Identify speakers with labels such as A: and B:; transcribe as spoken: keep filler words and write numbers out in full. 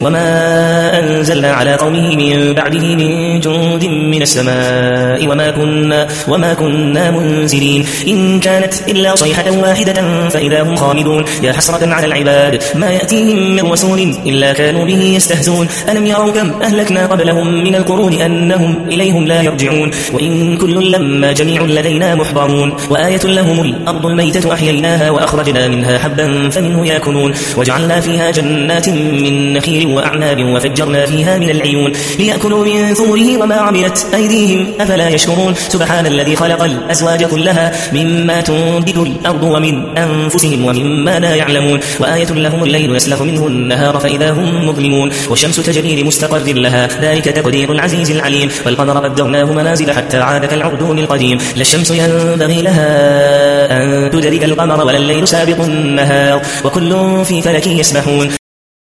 A: وما أنزلنا على قومه من بعده من جند من السماء وما كنا, وما كنا منزلين إن كانت إلا صيحة واحدة فإذا هم خامدون يا حسرة على العباد ما يأتيهم من رسول إلا كانوا به يستهزون ألم يروا كم أهلكنا قبلهم من القرون أنهم إليهم لا يرجعون وإن كل لما جميع لدينا محضرون وآية لهم الأرض الميتة أحييناها وأخرجنا منها حبا فمنه يأكلون وجعلنا فيها جنات من نخيل وأعناب وفجرنا فيها من العيون ليأكلوا من ثمره وما عملت أيديهم أفلا يشكرون سبحان الذي خلق الأزواج كلها مما تنبت الأرض ومن أنفسهم ومما لا يعلمون وآية لهم الليل يسلخ منه النهار فإذا هم مظلمون والشمس تجري لمستقر لها ذلك تقدير العزيز العليم والقمر قدرناه منازل حتى عاد كالعرجون القديم لا الشمس ينبغي لها أن تدرك القمر ولا الليل سابق النهار وكل في فلك يسبحون